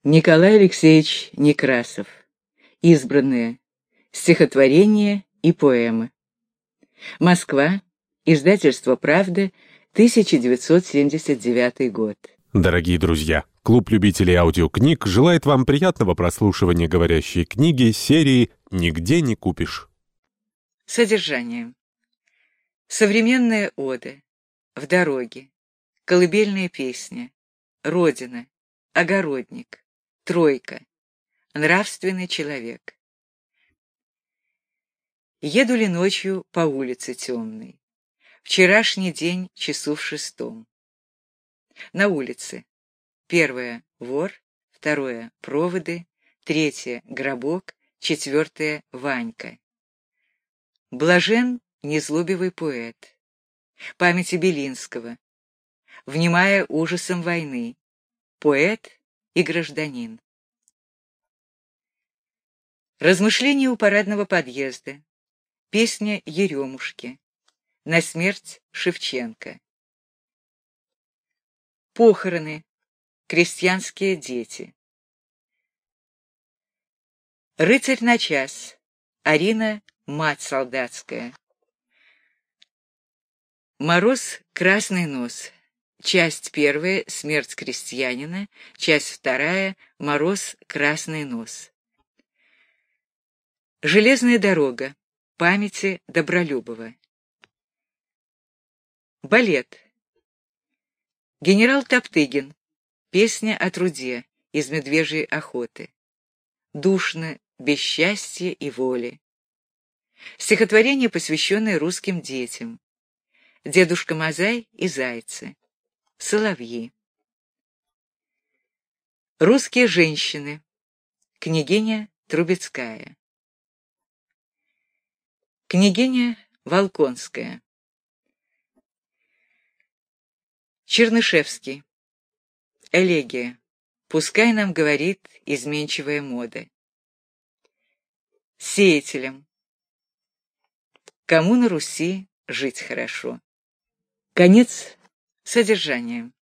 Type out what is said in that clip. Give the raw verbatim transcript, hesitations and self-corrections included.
Николай Алексеевич Некрасов. Избранные. Стихотворения и поэмы. Москва. Издательство «Правда», тысяча девятьсот семьдесят девятый год. Дорогие друзья, клуб любителей аудиокниг желает вам приятного прослушивания говорящей книги серии «Нигде не купишь». Содержание. Современная ода. В дороге. Колыбельная песня. Родина. Огородник. Тройка. Нравственный человек. Еду ли ночью по улице темной? Вчерашний день часу в шестом. На улице. Первое — вор, второе — проводы, третье — гробок, четвертое — Ванька. Блажен незлобивый поэт. Памяти Белинского. Внимая ужасам войны. Поэт и гражданин. Размышления у парадного подъезда. Песня Еремушки. На смерть Шевченко. Похороны. Крестьянские дети. Рыцарь на час. Арина, мать солдатская. Мороз, красный нос. Часть первая — смерть крестьянина. Часть вторая — мороз, красный нос. Железная дорога. Памяти Добролюбова. Балет. Генерал Топтыгин. Песня о труде из «Медвежьей охоты». Душно, без счастья и воли. Стихотворение, посвященное русским детям. Дедушка Мазай и зайцы. Соловьи. Русские женщины. Княгиня Трубецкая. Княгиня Волконская. Чернышевский. Элегия. Пускай нам говорит изменчивая мода. Сеятелям. Кому на Руси жить хорошо. Конец содержания.